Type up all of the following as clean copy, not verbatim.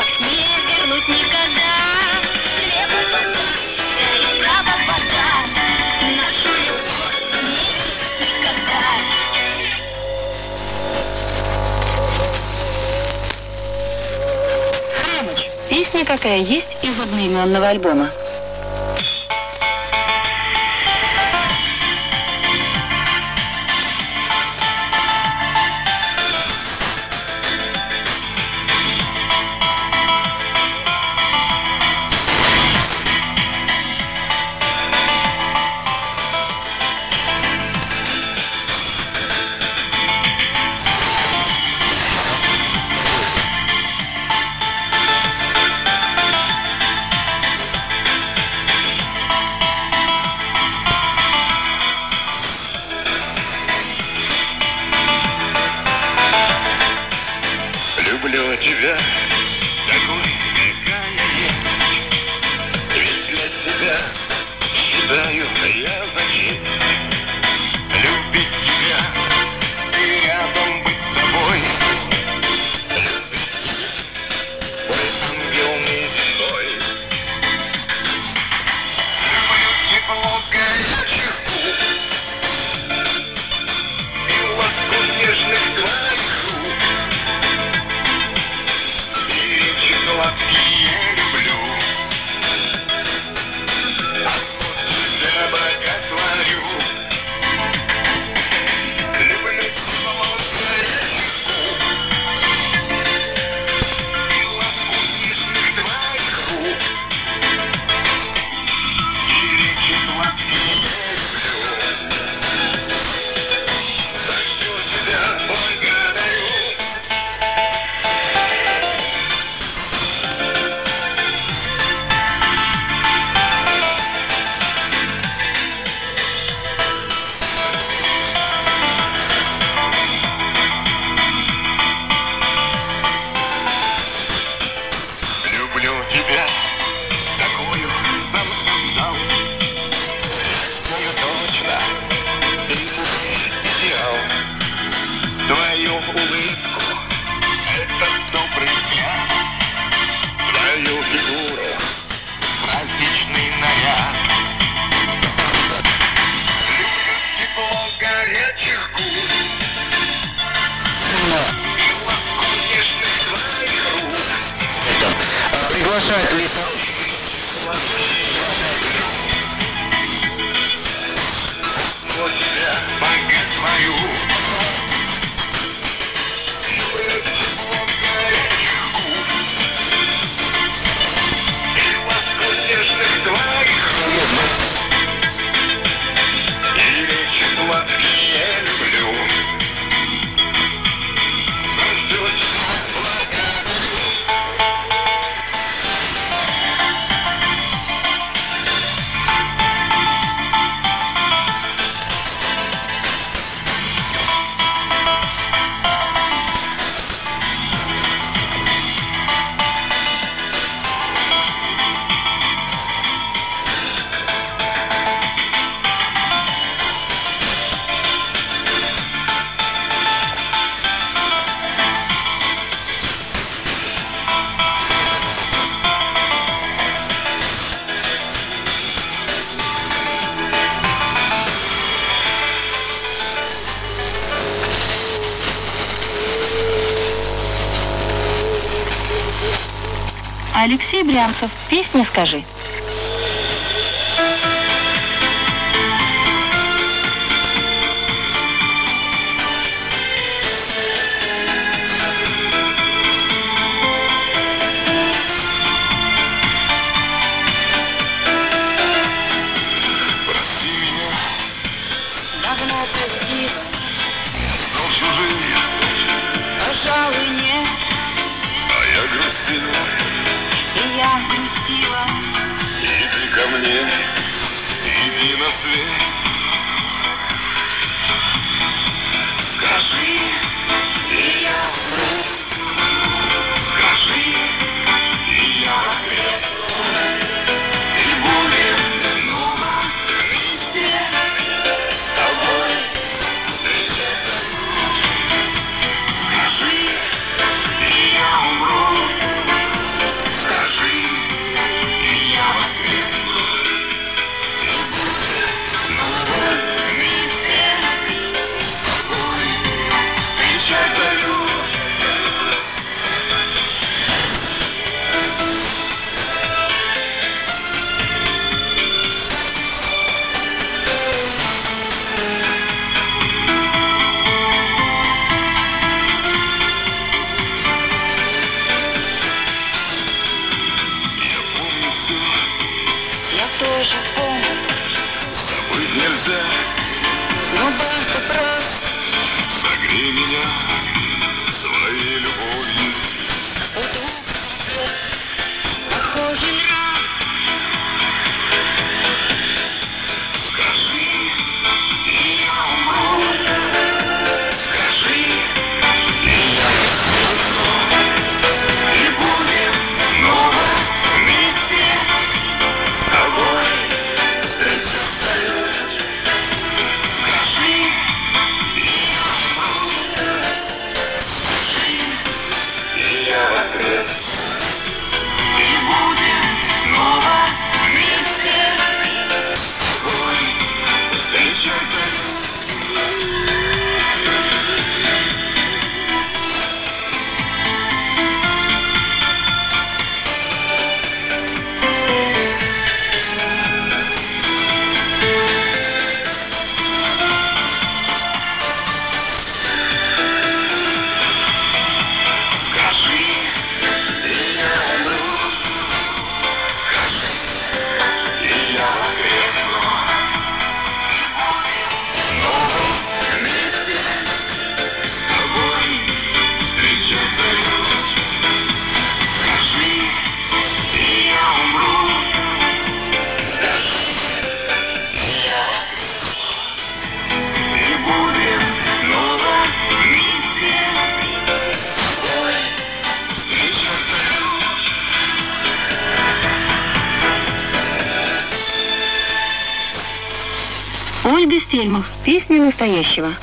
не вернуть никогда. Слева вода, справа вода, нашу любовь не вернуть никогда. Храмыч. Песня какая есть из одноименного альбома. Люблю тебя такой, какая есть. Ведь для тебя считаю я за честь любить тебя и рядом быть с тобой. Любить тебя, мой ангел неземной. Люблю тепло горячих губ и ласку нежных твоих рук. И речи сладкие люблю. От тебя боготворю. Люблю тепло горячих губ и ласку нежных твоих рук. И речи сладкие люблю. За все тебя благодарю. Люблю тебя, такую сам создал. Знаю точно, ты мой идеал. Твою улыбку, этот добрый взгляд, твою фигуру, праздничный наряд. Люблю тепло горячих губ и ласку нежных твоих рук. Приглашает Лиса. Вот тебя боготворю. Люблю тепло горячих губ и ласку нежных твоих рук. И речи сладкие люблю. За все тебя благодарю. Алексей Брянцев. Песня «Скажи». Прости меня, Давно простила, стал чужим, пожалуй, нет. а я грустил. И я грустила. Иди ко мне, иди на свет. Скажи, и я умру. Скажи, и я воскресну. И будем снова вместе с тобой встречаться. Скажи, и я умру. же помню. Забыть нельзя. Ну да, ты прав. Согрей меня своей любовью. Похожий нрав. Скажи, и я умру. Скажи, и я воскресну. И будем снова вместе с тобой встречаться. Скажи, и я умру. Скажи, и я воскресну. И будем снова вместе с тобой встречаться. Скажи, и я умру. Скажи, и я воскресну. И будем снова вместе с тобой встречаться. Скажи, и я умру. Скажи, и я воскресну. И будем снова вместе с тобой встречаться. Ольга Стельмах. Песни настоящего.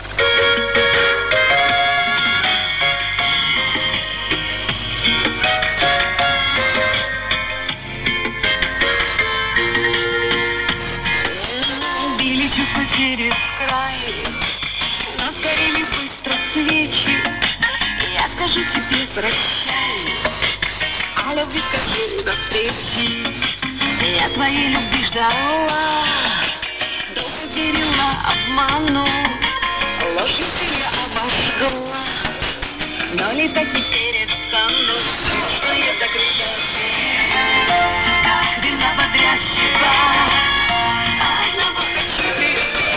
Били чувства через край, но сгорели быстро свечи. Я скажу тебе прощай, а любви скажу до встречи. Я твоей любви ждала, долго верила обману, ложью тебя обожгла, но летать не перестану. Прошлое закрыто дверь, как вина бодрящего. Одного хочу тебе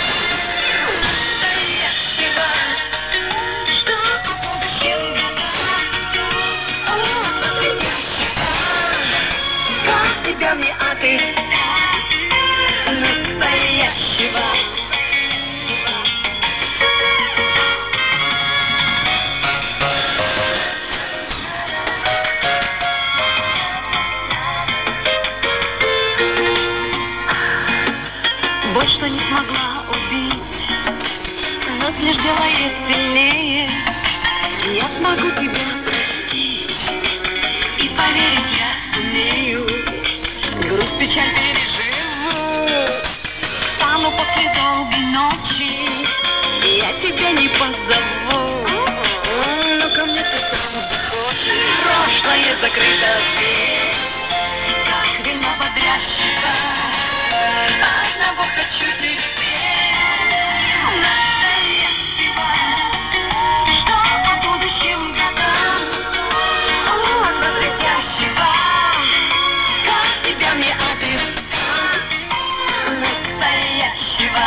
настоящего, что о будущем гадать, о светящего. Как тебя мне отыскать настоящего? Боль, что не смогла убить, нас лишь делает сильнее. Я смогу тебя простить, и поверить я сумею. Грусть, печаль переживу, стану после долгой ночи. Я тебя не позову, но ко мне ты сам захочешь. Прошлое закрыто дверь, как вино бодрящего. Одного хочу теперь настоящего, что о будущем гадать, о светящего. Как тебя мне отыскать настоящего?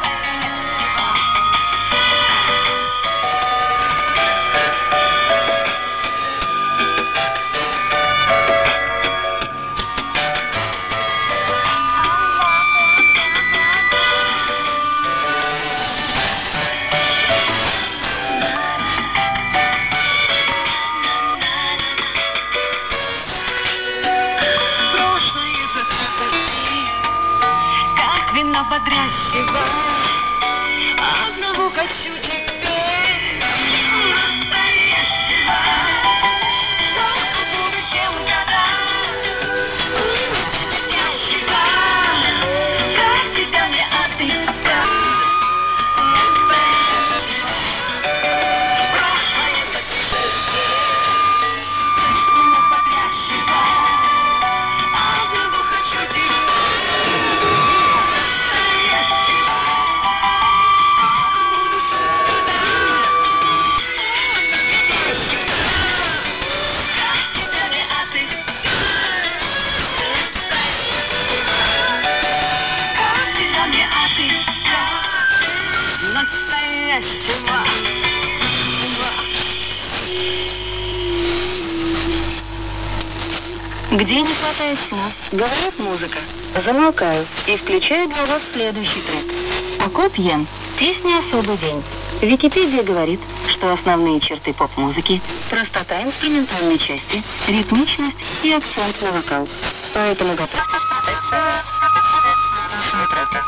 Прошлое закрыто дверь, как вино бодрящего. Одного хочу теперь настоящего, что о будущем гадать, светящего. Как тебя мне отыскать настоящего? Прошлое закрыто дверь, как вино бодрящего. Одного хочу теперь настоящего. где не хватает слов, говорит музыка. Замолкаю и включаю для вас следующий трек. Акоп Йен. Песня «Особый день». Википедия говорит, что основные черты поп-музыки – простота инструментальной части, ритмичность и акцент на вокал. Поэтому готовьтесь нашего трека.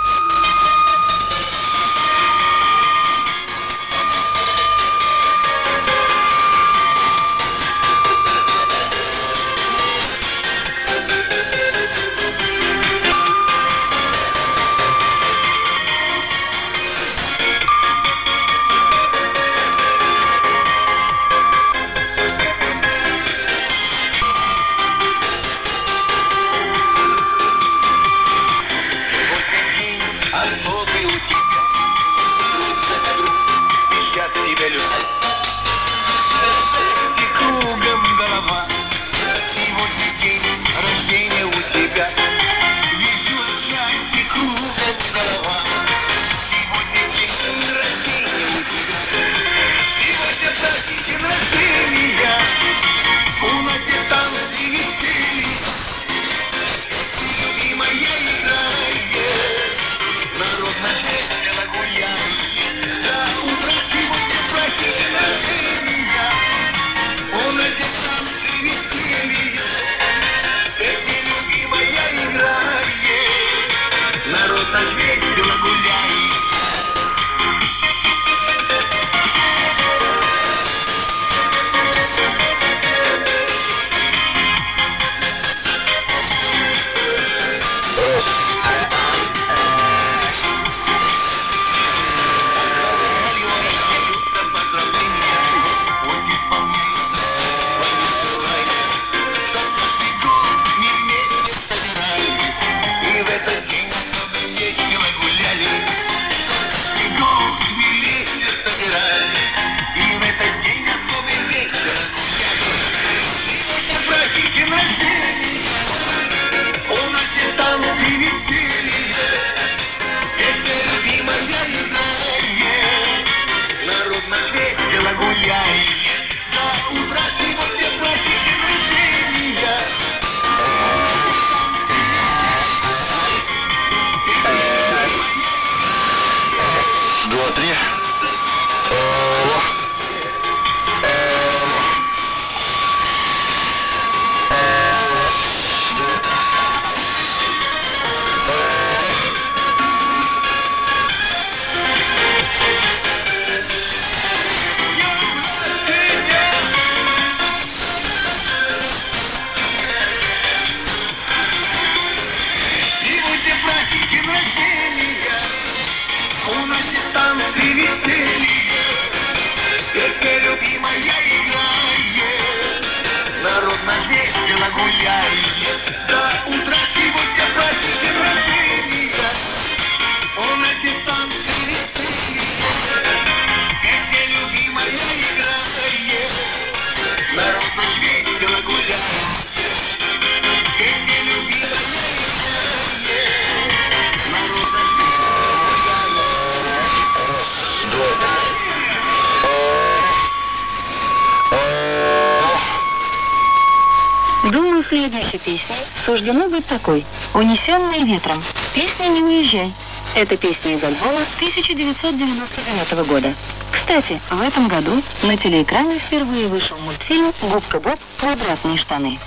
Особый у тебя, друг за друг, спешат тебя люди. И кругом голова, сегодня день рождения у тебя. Вижу от счастья кругом голова, сегодня день рождения у тебя. Сегодня праздник день рождения, у нас здесь танцы и веселье. И моя играет, народ наш весело гуляет. До утра сегодня праздник день рождения, у нас здесь танцы и веселье. Песня любимая играет, народ наш весело гуляет. Шлются поздравления, пусть исполняются твои желания, чтоб каждый год мы вместе собирались и в этот день особо весело гуляли. Чтоб каждый год мы вместе собирались и в этот день особо весело гуляли. Сегодня праздник день рождения, у нас здесь танцы и веселье. Песня любимая играет, народ наш весело гуляет. До утра сегодня праздник день рождения. Два, три. Сегодня праздник день рождения, у нас здесь танцы и веселье. Песня любимая играет, народ наш весело гуляет. До утра сегодня праздник день рождения, у нас здесь танцы и веселье. Песня любимая играет, народ наш весело гуляет. Песня любимая играет, народ наш весело гуляет. Думаю, следующей песней суждено быть такой. «Унесенный ветром». Песня «Не уезжай». Это песня из альбома 1999 года. Кстати, в этом году на телеэкране впервые вышел мультфильм «Губка Боб. Квадратные штаны».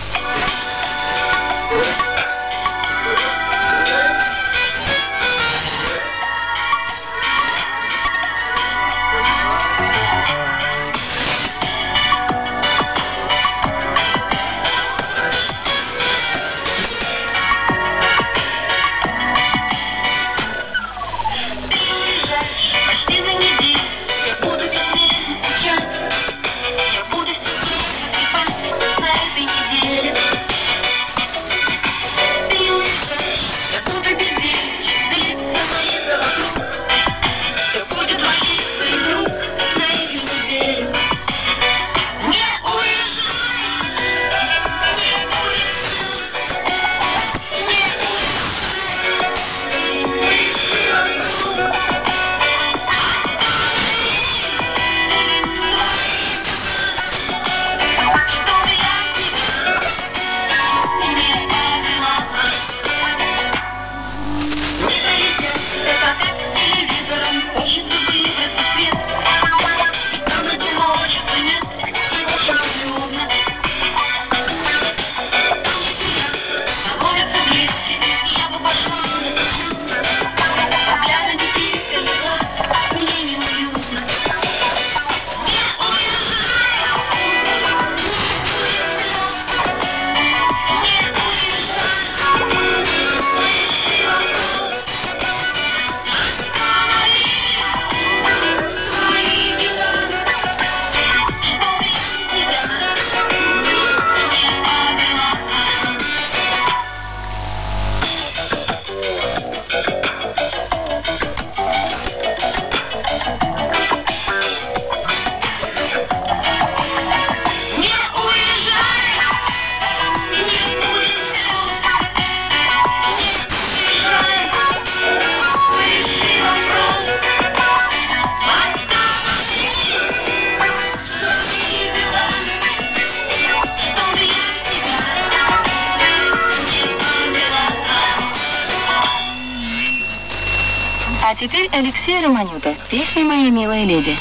Ты уезжаешь почти на неделю, я буду без месяца скучать. Я буду все время трепать на этой неделе. А теперь Алексей Романюта. Песня «Моя милая леди».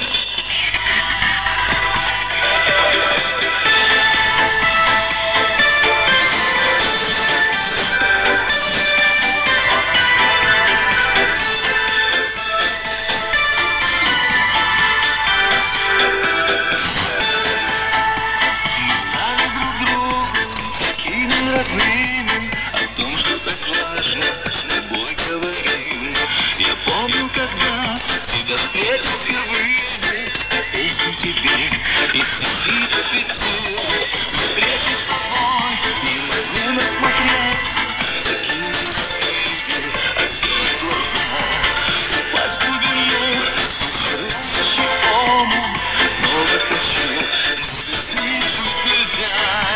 Мы стали друг другу такими родными. О том, что так важно, с тобой говорим. Я помню, когда тебя встретил впервые, песню тебе и стихи посвятил. Но встречи с тобой не могу насмотреться. Такие родные, озера глаза, упасть в глубину, поцелуешь по-моему. Снова хочу, но без них жить нельзя.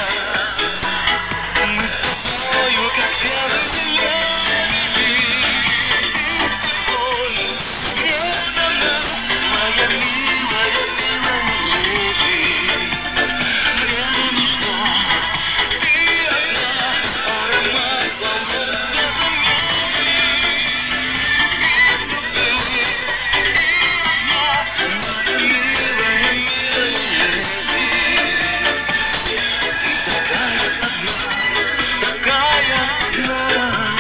Мы с тобою, как белый лебеди, и с тобой предана, моя милая, милая леди. Мне нужна ты одна, аромат волн цвета меди. Из любви и огня, моя милая, милая леди. Ты такая одна, такая одна.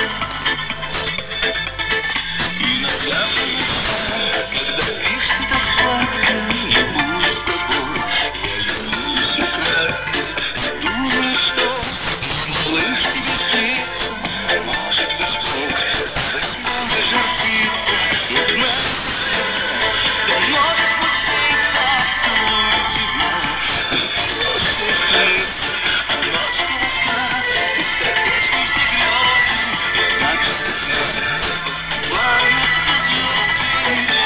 Иногда по ночам, когда спишь ты так сладко, любуюсь с тобой, я любуюсь украдкой. И думаю, что малыш тебе снится. Может быть, Бог во сне мне жар птица. Я знаю, все может случиться. Целую тебя, пусть хорошее снится. А ночь коротка, и сердечки все грезы. И так же, как нас, разбиваются звезды.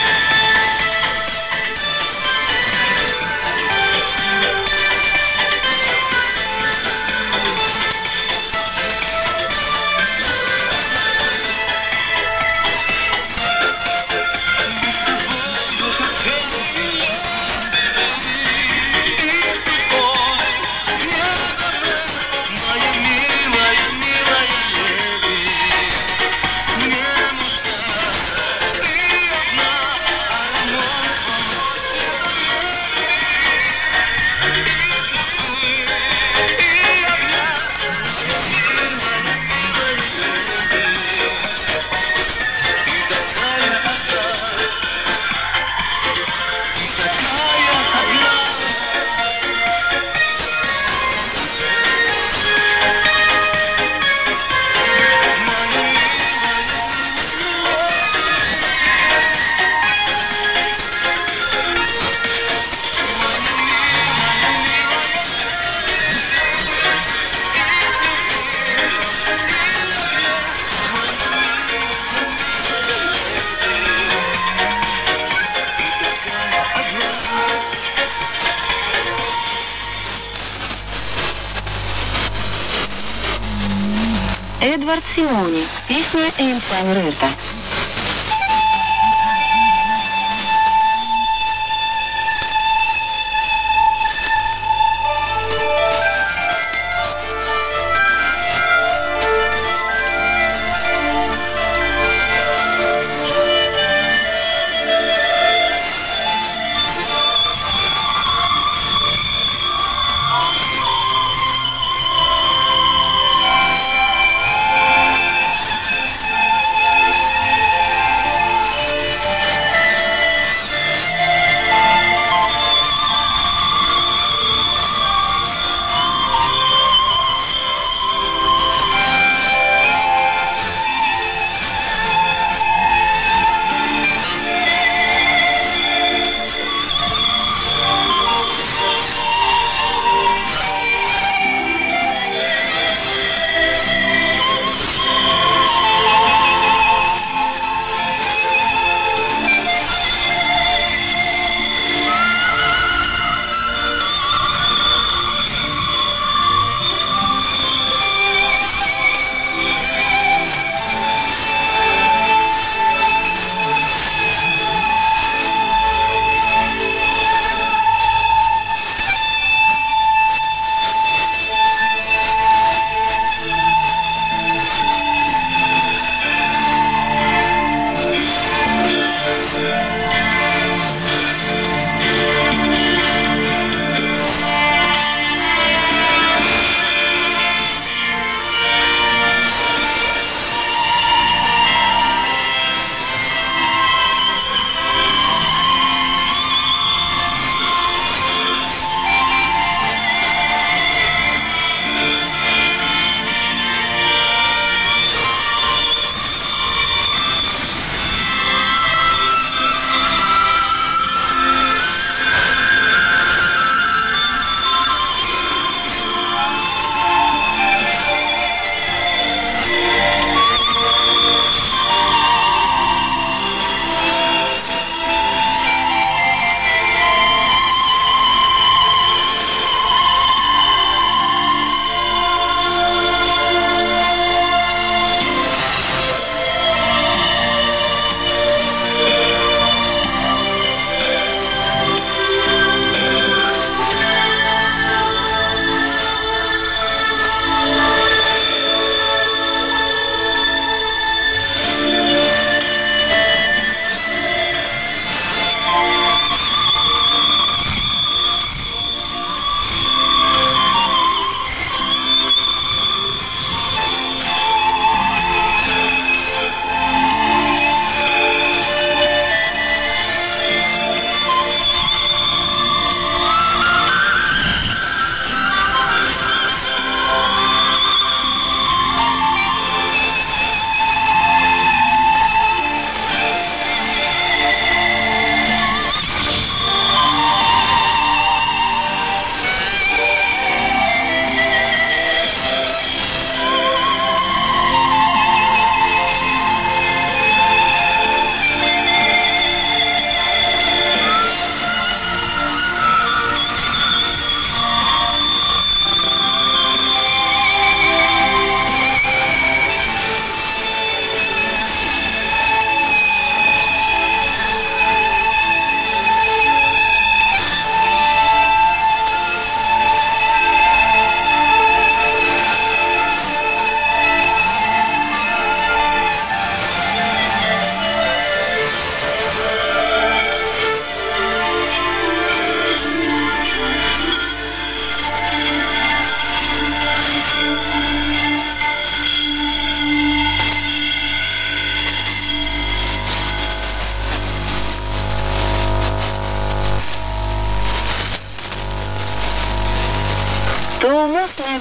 Мы с тобою, как белые лебеди, и судьбой преданы, моя милая, милая леди. Мне нужна ты одна, аромат волос цвета меди. Из любви и огня, моя милая, милая леди. Ты такая одна, такая одна. Моя милая, моя милая, милая из любви и огня. Моя милая, милая леди. Ты такая одна. Эдвард Симони. Песня «Инфами Рырта».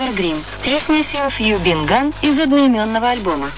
Evergreen. Песня Since You Been Gone из одноименного альбома.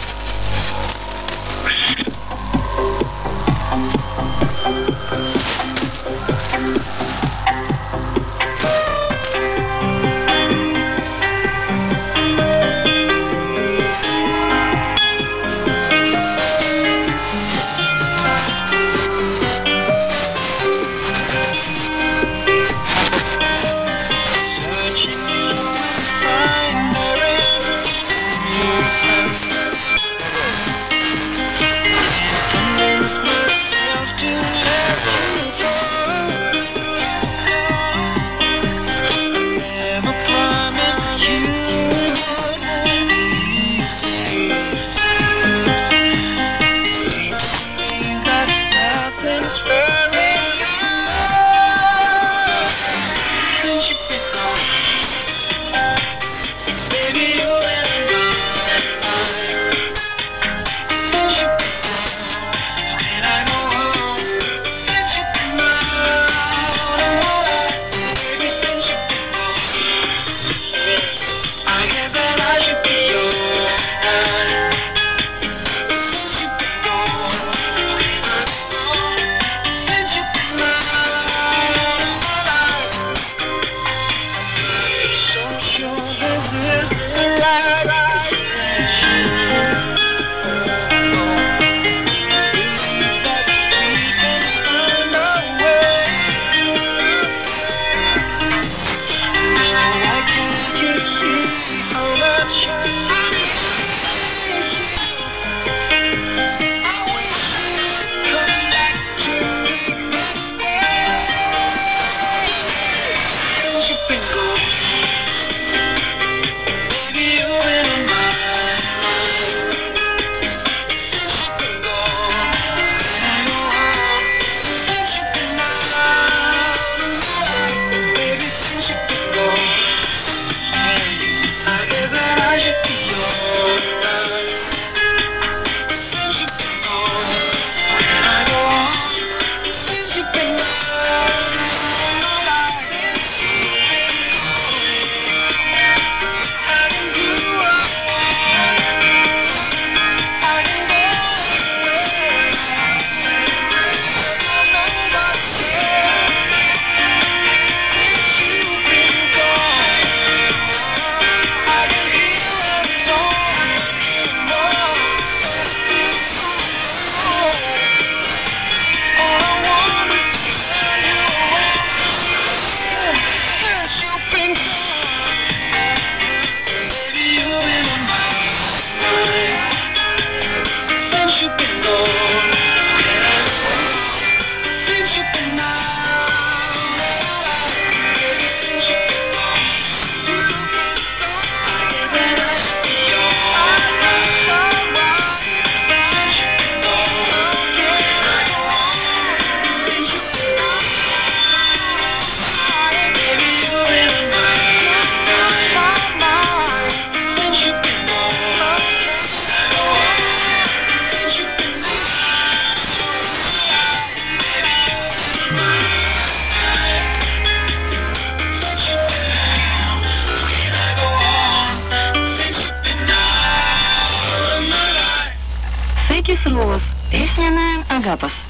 Секис Роуз. Песня на Агапос.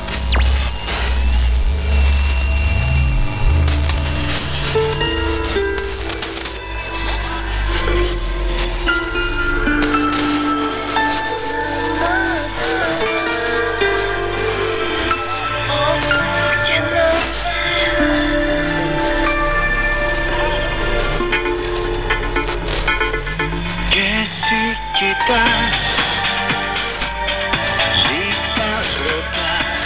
Que si quitas, si vas a rotar.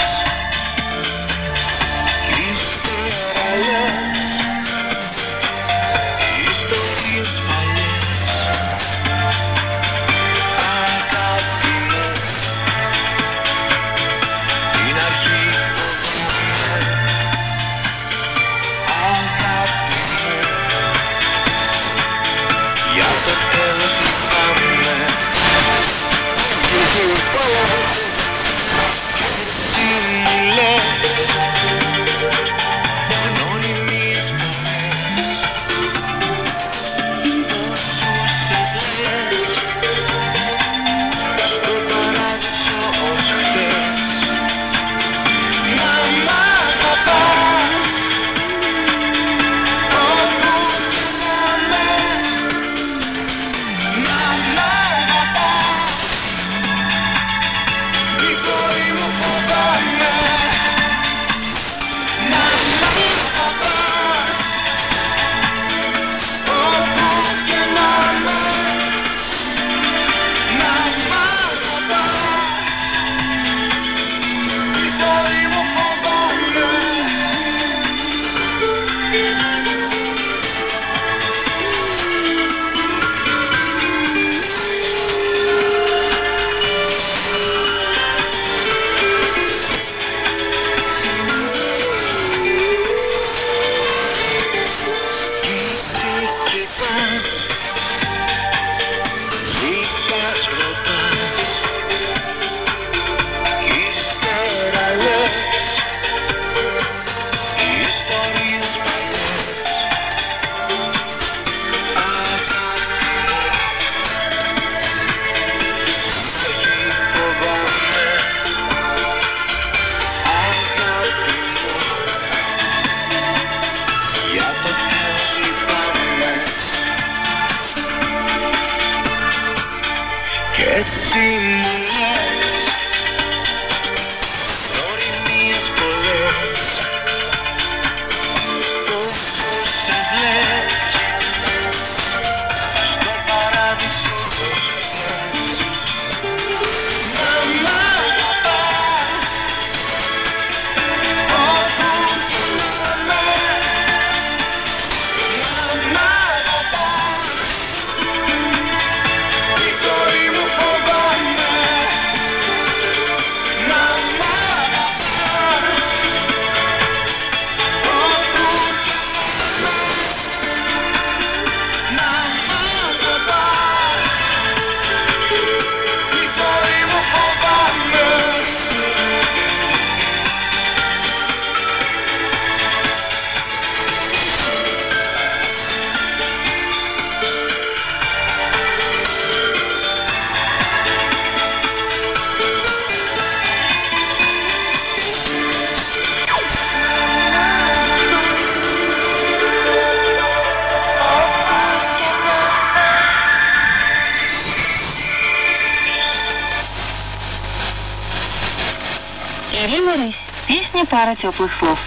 Ирина Рысь. Песня «Пара теплых слов».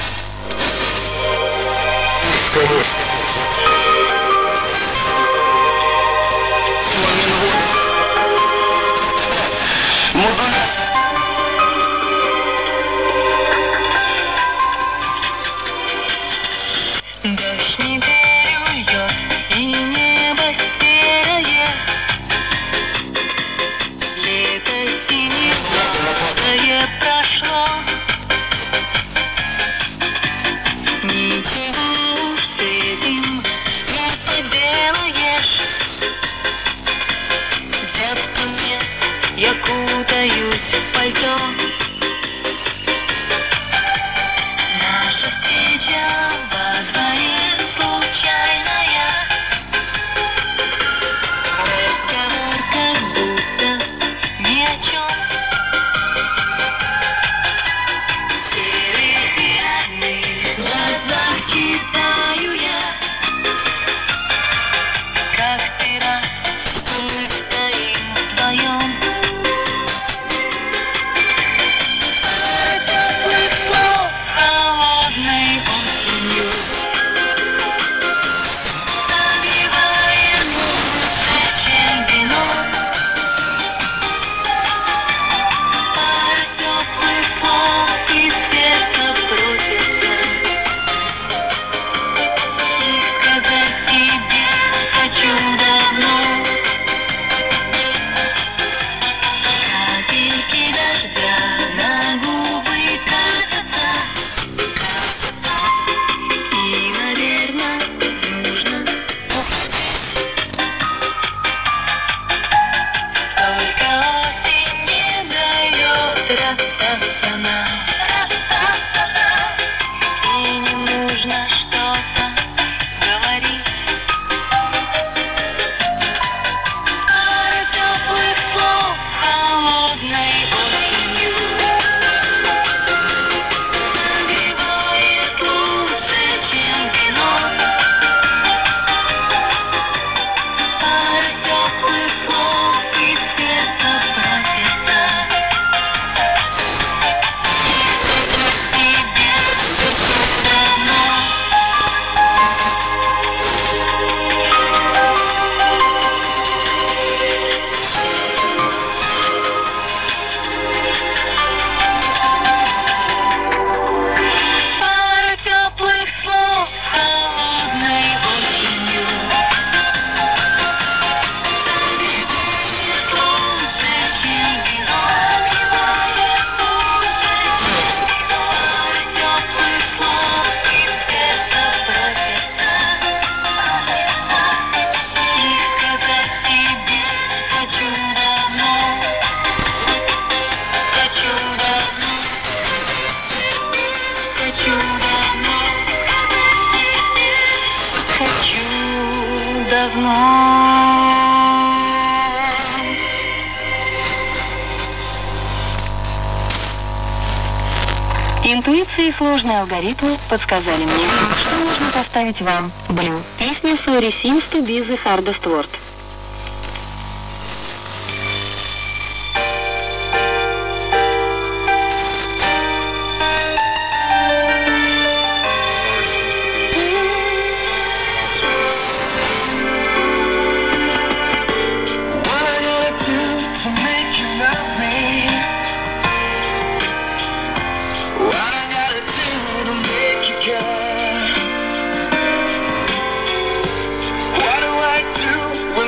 Дождь неделю льет, и небо серое. Лето зимнее прошло. Ничего уж с этим не поделаешь. Зябко мне, я кутаюсь в пальто. Наша встреча во дворе случайная. Разговор как будто ни о чем. В серых и родных глазах читаю я, как ты рад, что мы стоим вдвоем. Пара теплых слов холодной осенью согревает лучше, чем вино. Пара теплых слов из сердца просится, их сказать тебе хочу давно. Капельки дождя на губы катятся, и, наверное, нужно уходить. Только осень не дает расстаться нам, и не нужно что-то говорить. Пара теплых слов холодной осенью согревает лучше, чем вино. Пара теплых слов из сердца просится, тебе хочу давно. Пара теплых слов холодной осенью согревает лучше, чем вино. Пара теплых слов из сердца просится, их сказать тебе хочу давно. Хочу давно, хочу давно, хочу давно. Интуиция и сложные алгоритмы подсказали мне, что нужно поставить вам. Blue. Песня «Sorry seems to be the hardest word». What I gotta do to make you love me? What I gotta do to make you care? What do I do when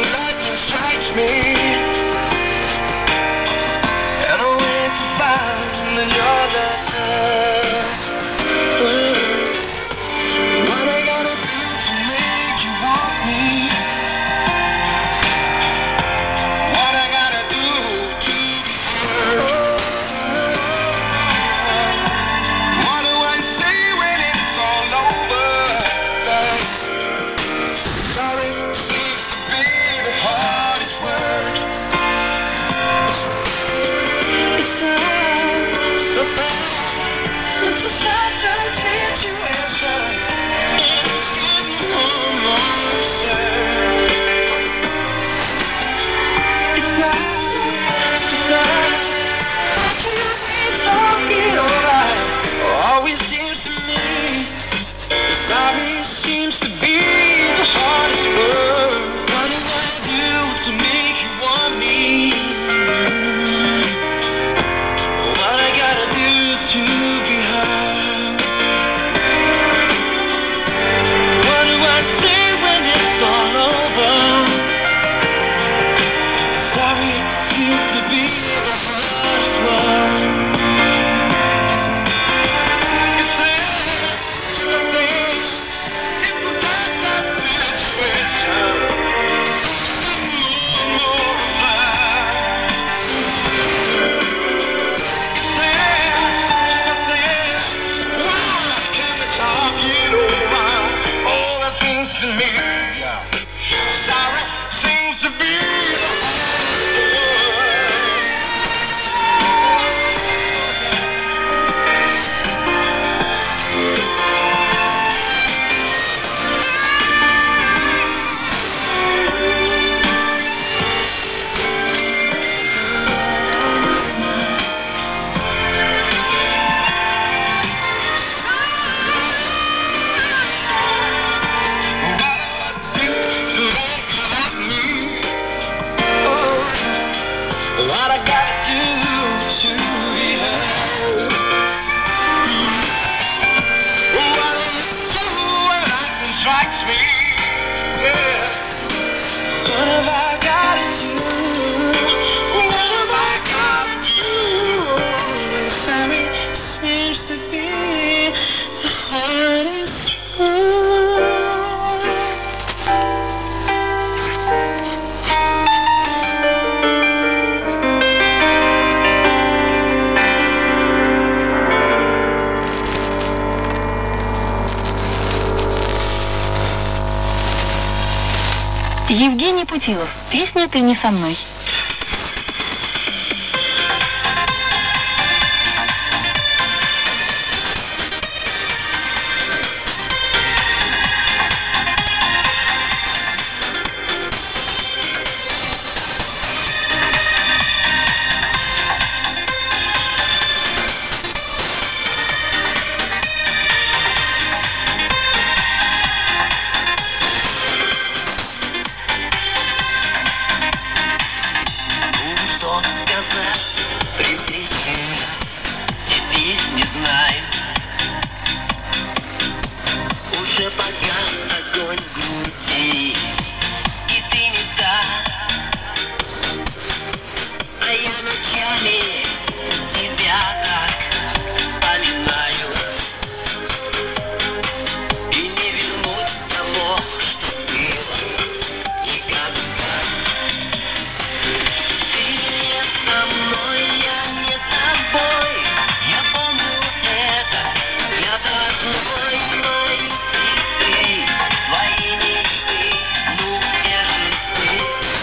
to me. Sorry seems to be the hardest word. What I gotta do to be heard? What do you do when lightning strikes me? Yeah. What have I gotta do? What have I gotta do? And sorry seems to be the hardest word. Евгений Путилов. Песня «Ты не со мной». Что сказать при встрече, теперь не знаю. Уже погас огонь в груди, и ты не та. А я ночами тебя так вспоминаю. И не вернуть того, что было никогда. Ты не со мной, я не с тобой. Я помню это, взгляд родной, мои цветы, твои мечты. Ну где же ты?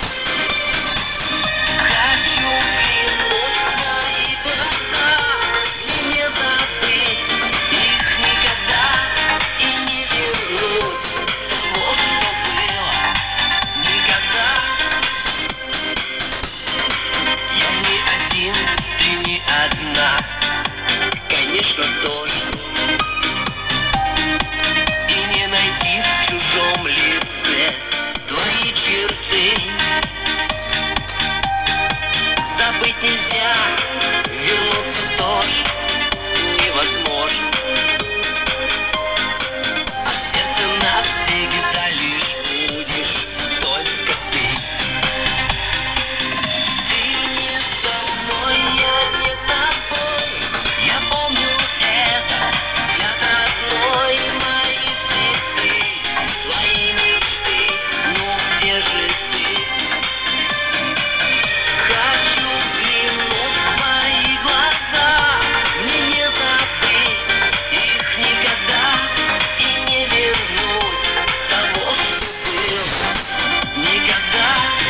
Хочу взглянуть в твои глаза, мне не забыть их никогда и не вернуть того, что было никогда. Я не один, ты не одна, конечно, тоже. И не найти в чужом лице твои черты. Забыть нельзя, вернуться тоже невозможно. А в сердце навсегда лишь будешь только ты. Ты не со мной, я не с тобой. Я помню это, взгляд родной, мои цветы, твои мечты. Ну где же ты? Хочу взглянуть в твои глаза, мне не забыть их никогда и не вернуть того, что было никогда.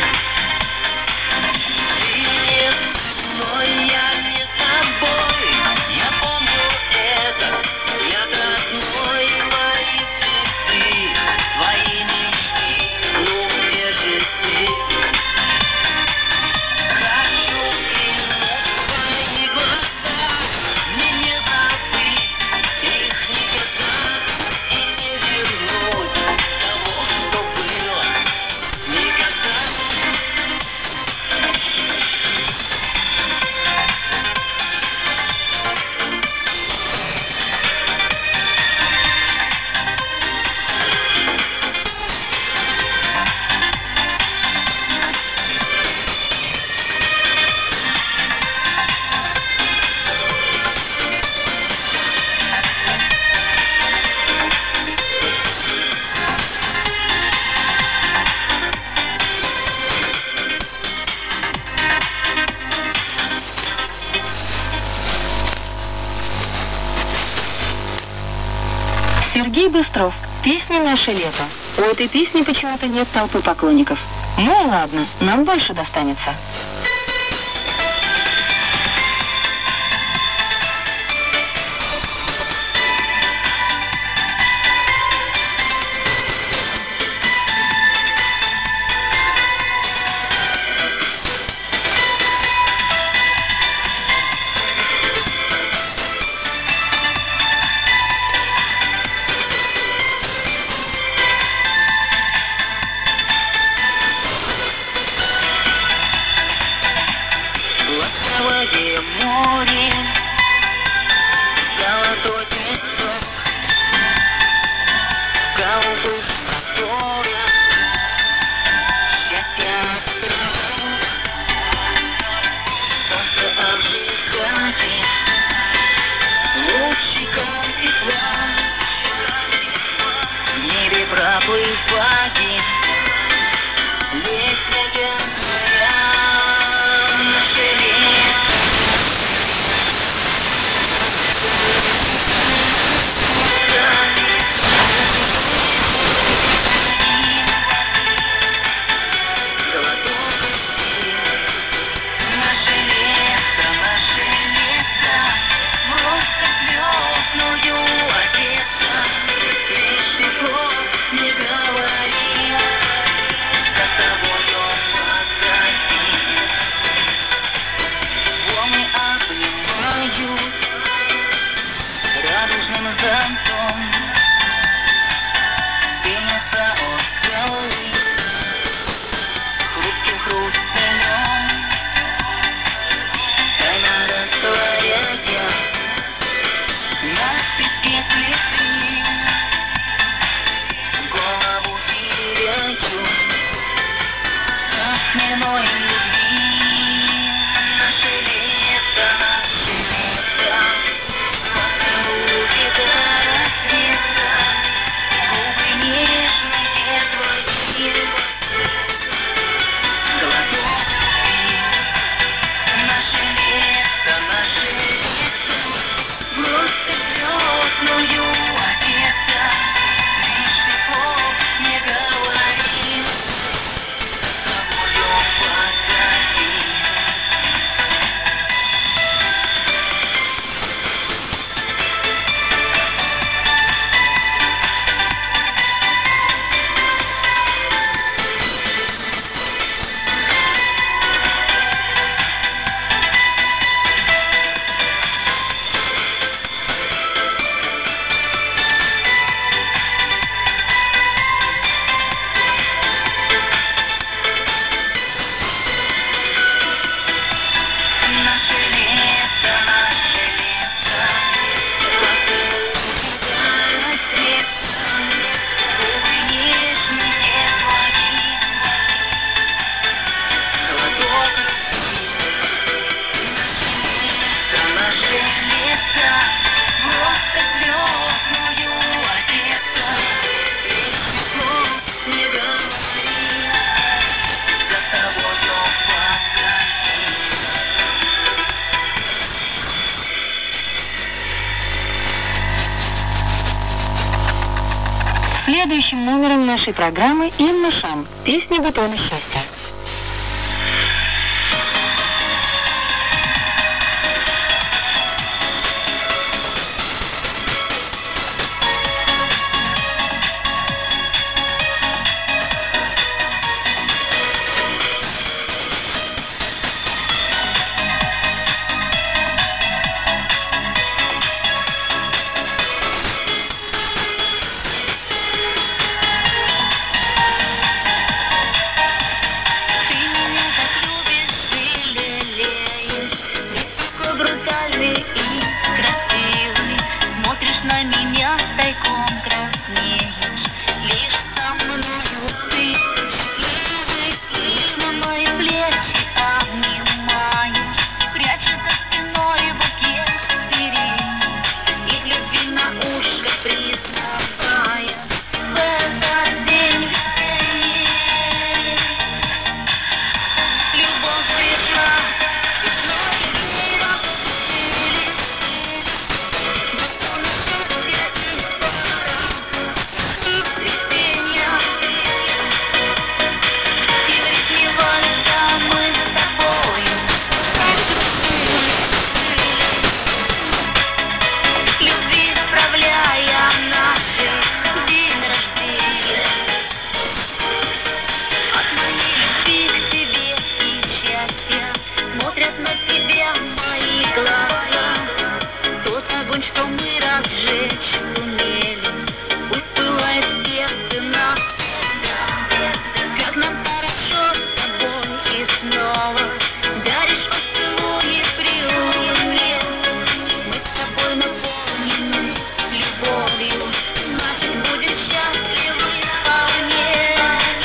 Ты не со мной, я не с тобой. Я помню это, взгляд родной, мои цветы, твои мечты. Ну где же ты? Хочу взглянуть в твои глаза, мне не забыть их никогда и не вернуть того, что было никогда. Сергей Быстров. Песня «Наше лето». У этой песни почему-то нет толпы поклонников. Ну и ладно, нам больше достанется. Ласковое море, золотой песок, голубых просторах, счастья островов, солнце обжигает лучиком тепла, в небе проплывает летняя заря, наше лето. Наше лето в россыпь звездную одето, лишних слов не говори, за собою позови. Волны обнимают радужным зонтом, пенятся о скалы хрупким хрусталем, тайно растворяя на песке следы, голову теряю от хмельной любви. Наше лето, поцелуи до рассвета, губы нежные твои, глоток любви. Наше лето в россыпь звездную одето, лишних слов не говори, за собою позови. Наше лето, поцелуи до рассвета, губы нежные твои, глоток любви. Наше лето в россыпь звездную одето, лишних слов не говори, за собою позови. Следующим номером нашей программы Инна Шам. Песня «Бутоны счастья». зажечь сумели. Пусть пылает сердце навсегда. Как нам хорошо с тобой, и снова даришь поцелуи при луне. Мы с тобой наполнены любовью, значит, будем счастливы вполне.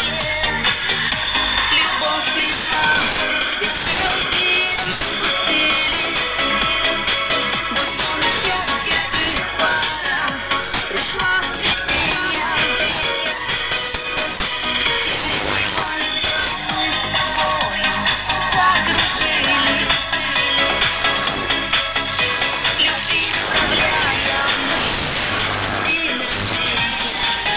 Любовь пришла, все распустили, бутоны счастья, их пора. Пришла весенняя, и в ритме вальса мы с тобою закружились, любви справляя наш день рождения.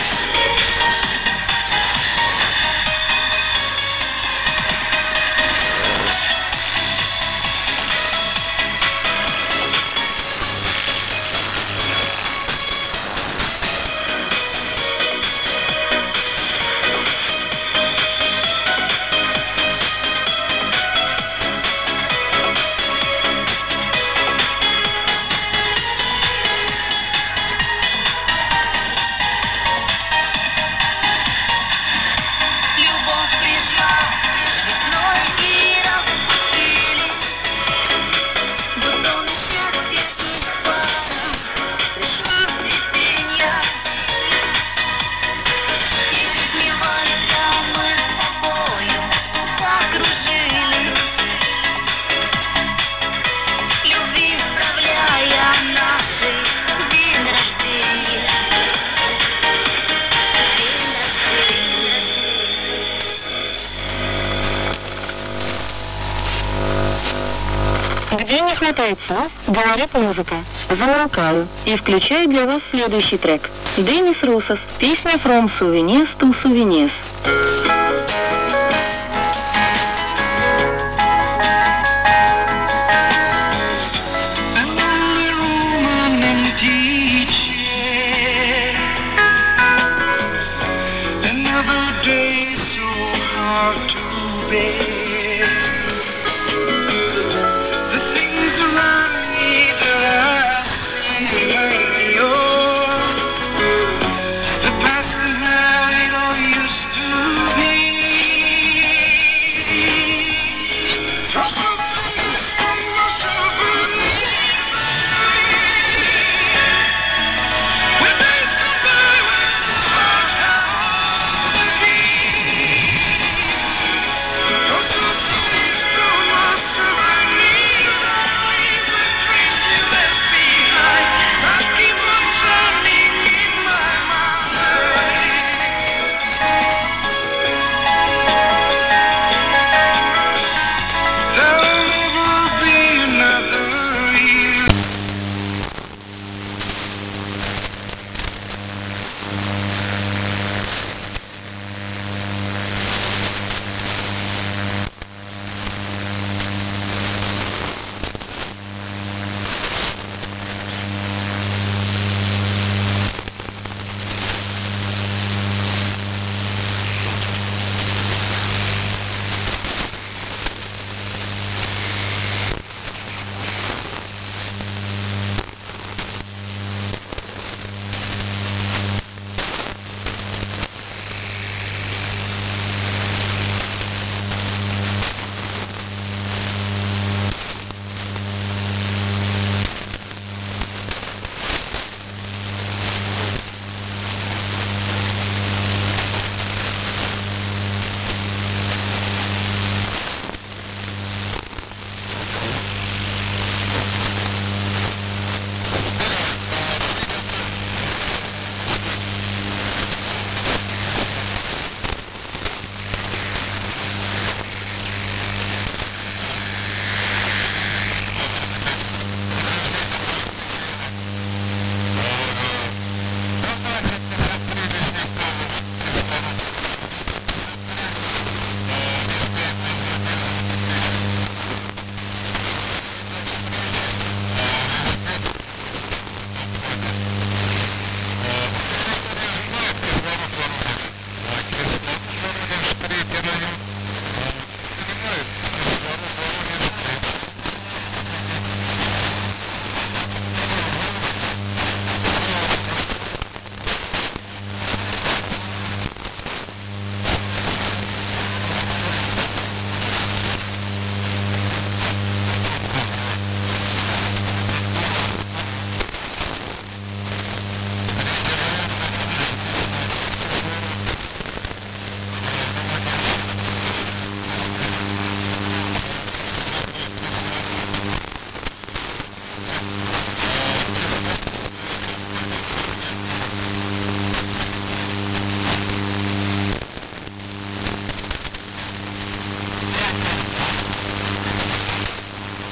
Любовь пришла весной и распустили бутоны счастья, их пора. Пришла весенняя, и в ритме вальса мы с тобою закружились, любви справляя наши день рождения. День рождения. Где не хватает слов, говорит музыка. Замолкаю и включаю для вас следующий трек. Денис Русос. Песня From Souvenirs to Souvenirs.